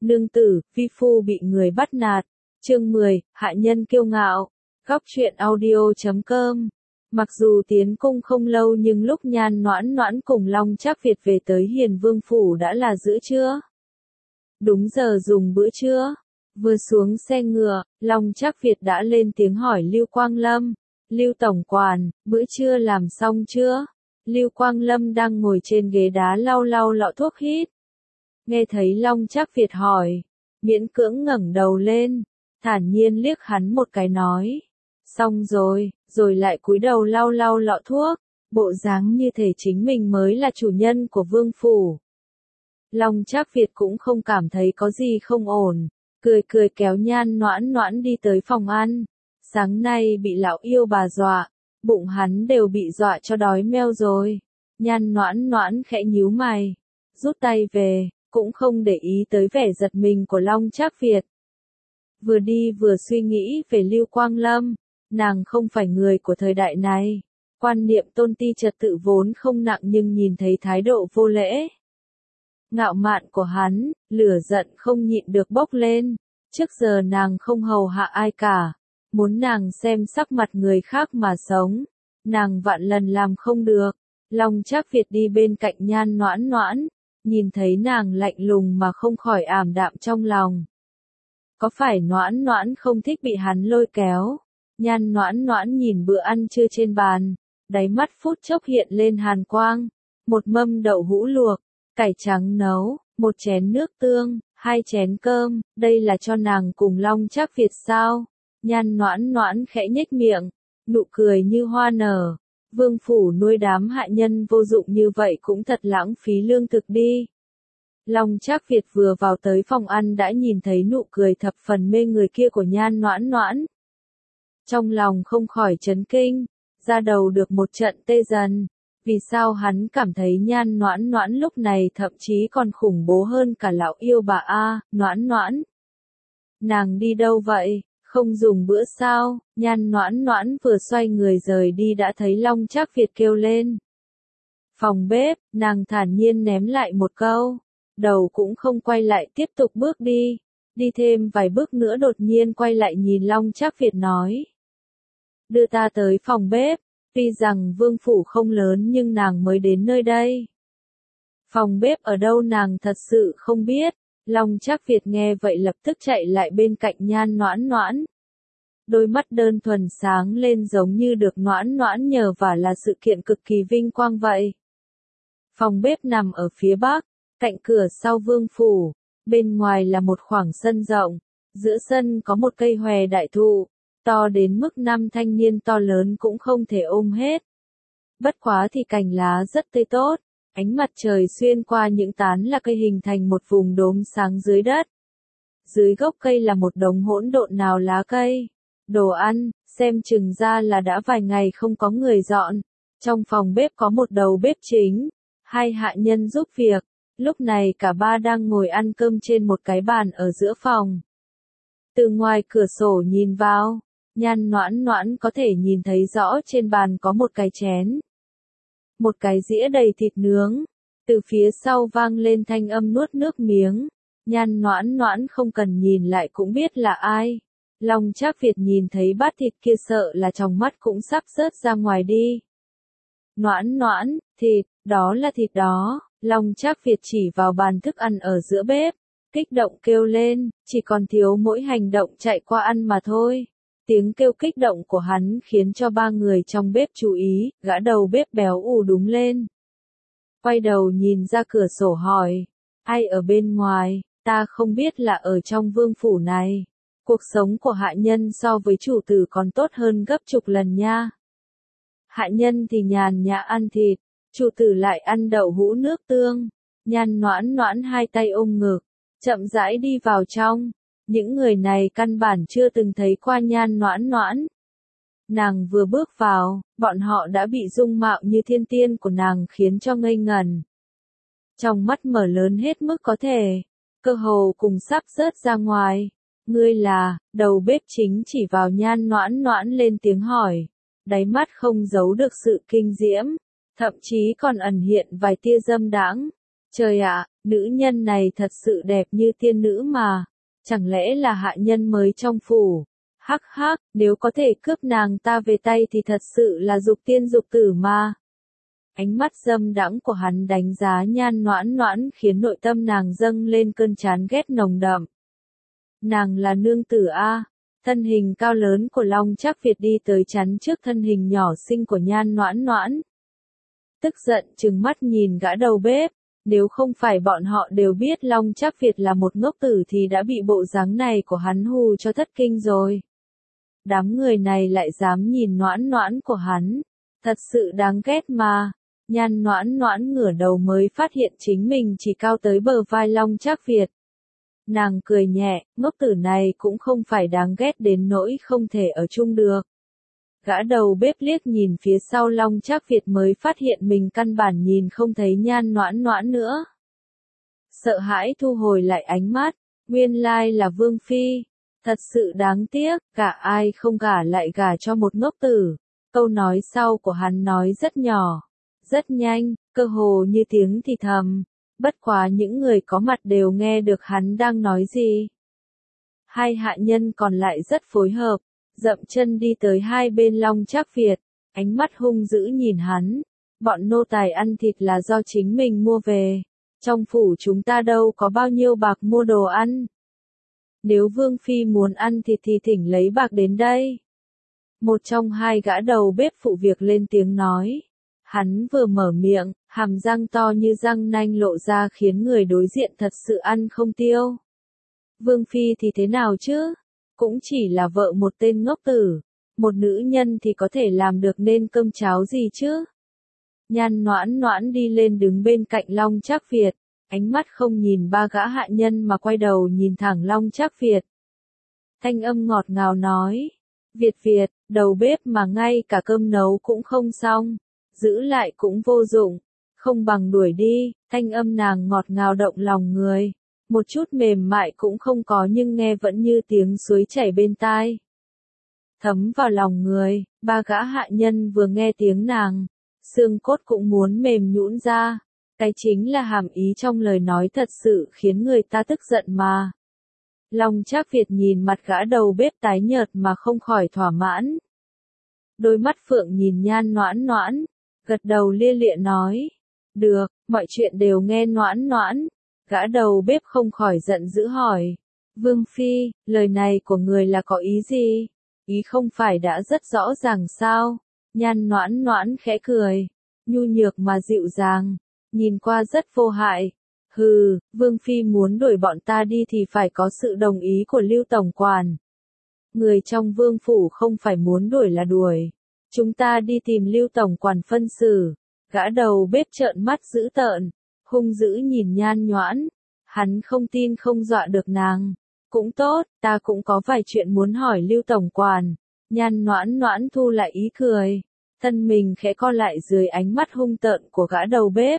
Nương tử, vi phu bị người bắt nạt. Chương 10, hạ nhân kiêu ngạo. Góc truyện audio.com. Mặc dù tiến cung không lâu nhưng lúc Nhan Noãn Noãn cùng Long Trác Việt về tới Hiền Vương phủ đã là giữa trưa. Đúng giờ dùng bữa trưa. Vừa xuống xe ngựa, Long Trác Việt đã lên tiếng hỏi Lưu Quang Lâm. Lưu tổng quản, bữa trưa làm xong chưa? Lưu Quang Lâm đang ngồi trên ghế đá lau lau lọ thuốc hít. Nghe thấy Long Trác Việt hỏi, miễn cưỡng ngẩng đầu lên, thản nhiên liếc hắn một cái nói. Xong rồi lại cúi đầu lau lau lọ thuốc, bộ dáng như thể chính mình mới là chủ nhân của vương phủ. Long Trác Việt cũng không cảm thấy có gì không ổn, cười kéo Nhan Noãn Noãn đi tới phòng ăn. Sáng nay bị lão yêu bà dọa, bụng hắn đều bị dọa cho đói meo rồi. Nhan Noãn Noãn khẽ nhíu mày, rút tay về, cũng không để ý tới vẻ giật mình của Long Trác Việt. Vừa đi vừa suy nghĩ về Lưu Quang Lâm, nàng không phải người của thời đại này. Quan niệm tôn ti trật tự vốn không nặng nhưng nhìn thấy thái độ vô lễ, ngạo mạn của hắn, lửa giận không nhịn được bốc lên. Trước giờ nàng không hầu hạ ai cả, muốn nàng xem sắc mặt người khác mà sống, nàng vạn lần làm không được. Long Trác Việt đi bên cạnh Nhan Noãn Noãn, nhìn thấy nàng lạnh lùng mà không khỏi ảm đạm trong lòng. Có phải Noãn Noãn không thích bị hắn lôi kéo? Nhan Noãn Noãn nhìn bữa ăn trưa trên bàn, đáy mắt phút chốc hiện lên hàn quang. Một mâm đậu hũ luộc, cải trắng nấu, một chén nước tương, 2 chén cơm, đây là cho nàng cùng Long Trác Việt sao? Nhan Noãn Noãn khẽ nhếch miệng, nụ cười như hoa nở. Vương phủ nuôi đám hạ nhân vô dụng như vậy cũng thật lãng phí lương thực đi. Long Trác Việt vừa vào tới phòng ăn đã nhìn thấy nụ cười thập phần mê người kia của Nhan Noãn Noãn. Trong lòng không khỏi chấn kinh, da đầu được một trận tê dần. Vì sao hắn cảm thấy Nhan Noãn Noãn lúc này thậm chí còn khủng bố hơn cả lão yêu bà a? Noãn Noãn, nàng đi đâu vậy? Không dùng bữa sao? Nhan Noãn Noãn vừa xoay người rời đi đã thấy Long Trác Việt kêu lên. Phòng bếp, nàng thản nhiên ném lại một câu, đầu cũng không quay lại tiếp tục bước đi. Đi thêm vài bước nữa đột nhiên quay lại nhìn Long Trác Việt nói. Đưa ta tới phòng bếp, tuy rằng vương phủ không lớn nhưng nàng mới đến nơi đây. Phòng bếp ở đâu nàng thật sự không biết. Long Trác Việt nghe vậy lập tức chạy lại bên cạnh Nhan Noãn Noãn. Đôi mắt đơn thuần sáng lên giống như được Noãn Noãn nhờ vả là sự kiện cực kỳ vinh quang vậy. Phòng bếp nằm ở phía bắc, cạnh cửa sau vương phủ, bên ngoài là một khoảng sân rộng, giữa sân có một cây hòe đại thụ, to đến mức 5 thanh niên to lớn cũng không thể ôm hết. Bất quá thì cành lá rất tươi tốt, ánh mặt trời xuyên qua những tán là cây hình thành một vùng đốm sáng dưới đất. Dưới gốc cây là một đống hỗn độn nào lá cây, đồ ăn, xem chừng ra là đã vài ngày không có người dọn. Trong phòng bếp có một đầu bếp chính, 2 hạ nhân giúp việc, lúc này cả ba đang ngồi ăn cơm trên một cái bàn ở giữa phòng. Từ ngoài cửa sổ nhìn vào, Nhan Noãn Noãn có thể nhìn thấy rõ trên bàn có một cái chén, một cái dĩa đầy thịt nướng. Từ phía sau vang lên thanh âm nuốt nước miếng. Nhan Noãn Noãn không cần nhìn lại cũng biết là ai. Long Trác Việt nhìn thấy bát thịt kia sợ là trong mắt cũng sắp rớt ra ngoài đi. Noãn Noãn, thịt, đó là thịt đó. Long Trác Việt chỉ vào bàn thức ăn ở giữa bếp, kích động kêu lên, chỉ còn thiếu mỗi hành động chạy qua ăn mà thôi. Tiếng kêu kích động của hắn khiến cho 3 người trong bếp chú ý, gã đầu bếp béo ù đúng lên. Quay đầu nhìn ra cửa sổ hỏi, ai ở bên ngoài? Ta không biết là ở trong vương phủ này. Cuộc sống của hạ nhân so với chủ tử còn tốt hơn gấp chục lần nha. Hạ nhân thì nhàn nhã ăn thịt, chủ tử lại ăn đậu hũ nước tương. Nhan Noãn Noãn 2 tay ôm ngực, chậm rãi đi vào trong. Những người này căn bản chưa từng thấy qua Nhan Noãn Noãn. Nàng vừa bước vào, bọn họ đã bị dung mạo như thiên tiên của nàng khiến cho ngây ngẩn. Trong mắt mở lớn hết mức có thể, cơ hồ cùng sắp rớt ra ngoài. Ngươi là? Đầu bếp chính chỉ vào Nhan Noãn Noãn lên tiếng hỏi. Đáy mắt không giấu được sự kinh diễm, thậm chí còn ẩn hiện vài tia dâm đãng. Trời ạ, nữ nhân này thật sự đẹp như tiên nữ mà. Chẳng lẽ là hạ nhân mới trong phủ? Hắc hắc, nếu có thể cướp nàng ta về tay thì thật sự là dục tiên dục tử mà. Ánh mắt dâm đãng của hắn đánh giá Nhan Noãn Noãn khiến nội tâm nàng dâng lên cơn chán ghét nồng đậm. Nàng là nương tử A. Thân hình cao lớn của Long Trác Việt đi tới chắn trước thân hình nhỏ xinh của Nhan Noãn Noãn. Tức giận trừng mắt nhìn gã đầu bếp. Nếu không phải bọn họ đều biết Long Trác Việt là một ngốc tử thì đã bị bộ dáng này của hắn hù cho thất kinh rồi. Đám người này lại dám nhìn Noãn Noãn của hắn. Thật sự đáng ghét mà. Nhan Noãn Noãn ngửa đầu mới phát hiện chính mình chỉ cao tới bờ vai Long Trác Việt. Nàng cười nhẹ, ngốc tử này cũng không phải đáng ghét đến nỗi không thể ở chung được. Gã đầu bếp liếc nhìn phía sau Long Trác Việt mới phát hiện mình căn bản nhìn không thấy Nhan Noãn Noãn nữa. Sợ hãi thu hồi lại ánh mắt, nguyên lai là Vương Phi. Thật sự đáng tiếc, cả ai không gả lại gả cho một ngốc tử. Câu nói sau của hắn nói rất nhỏ, rất nhanh, cơ hồ như tiếng thì thầm. Bất quá những người có mặt đều nghe được hắn đang nói gì. Hai hạ nhân còn lại rất phối hợp, dậm chân đi tới hai bên Long Trác Việt, ánh mắt hung dữ nhìn hắn. Bọn nô tài ăn thịt là do chính mình mua về. Trong phủ chúng ta đâu có bao nhiêu bạc mua đồ ăn. Nếu Vương Phi muốn ăn thịt thì thỉnh lấy bạc đến đây. Một trong hai gã đầu bếp phụ việc lên tiếng nói. Hắn vừa mở miệng, hàm răng to như răng nanh lộ ra khiến người đối diện thật sự ăn không tiêu. Vương Phi thì thế nào chứ? Cũng chỉ là vợ một tên ngốc tử. Một nữ nhân thì có thể làm được nên cơm cháo gì chứ? Nhan Noãn Noãn đi lên đứng bên cạnh Long Trác Việt. Ánh mắt không nhìn ba gã hạ nhân mà quay đầu nhìn thẳng Long Trác Việt. Thanh âm ngọt ngào nói. Việt Việt, đầu bếp mà ngay cả cơm nấu cũng không xong. Giữ lại cũng vô dụng. Không bằng đuổi đi. Thanh âm nàng ngọt ngào động lòng người. Một chút mềm mại cũng không có nhưng nghe vẫn như tiếng suối chảy bên tai. Thấm vào lòng người, ba gã hạ nhân vừa nghe tiếng nàng. Xương cốt cũng muốn mềm nhũn ra. Cái chính là hàm ý trong lời nói thật sự khiến người ta tức giận mà. Long Trác Việt nhìn mặt gã đầu bếp tái nhợt mà không khỏi thỏa mãn. Đôi mắt phượng nhìn Nhan Noãn Noãn, gật đầu lia lịa nói. Được, mọi chuyện đều nghe Noãn Noãn. Gã đầu bếp không khỏi giận dữ hỏi. Vương Phi, lời này của người là có ý gì? Ý không phải đã rất rõ ràng sao? Nhan Noãn Noãn khẽ cười. Nhu nhược mà dịu dàng. Nhìn qua rất vô hại. Hừ, Vương Phi muốn đuổi bọn ta đi thì phải có sự đồng ý của Lưu Tổng Quản. Người trong Vương Phủ không phải muốn đuổi là đuổi. Chúng ta đi tìm Lưu Tổng Quản phân xử. Gã đầu bếp trợn mắt dữ tợn, hung dữ nhìn Nhan Noãn. Hắn không tin không dọa được nàng. Cũng tốt, ta cũng có vài chuyện muốn hỏi Lưu Tổng Quản. Nhan Noãn Noãn thu lại ý cười. Thân mình khẽ co lại dưới ánh mắt hung tợn của gã đầu bếp.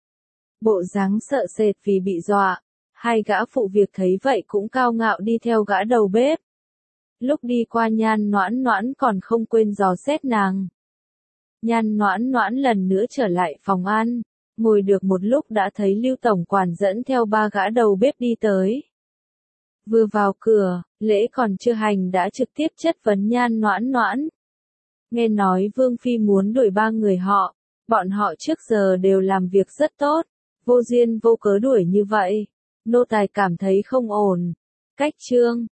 Bộ dáng sợ sệt vì bị dọa. Hai gã phụ việc thấy vậy cũng cao ngạo đi theo gã đầu bếp. Lúc đi qua Nhan Noãn Noãn còn không quên dò xét nàng. Nhan Noãn Noãn lần nữa trở lại phòng ăn. Ngồi được một lúc đã thấy Lưu Tổng Quản dẫn theo ba gã đầu bếp đi tới. Vừa vào cửa, lễ còn chưa hành đã trực tiếp chất vấn Nhan Noãn Noãn. Nghe nói Vương Phi muốn đuổi ba người họ. Bọn họ trước giờ đều làm việc rất tốt. Vô duyên vô cớ đuổi như vậy. Nô tài cảm thấy không ổn. Cách chương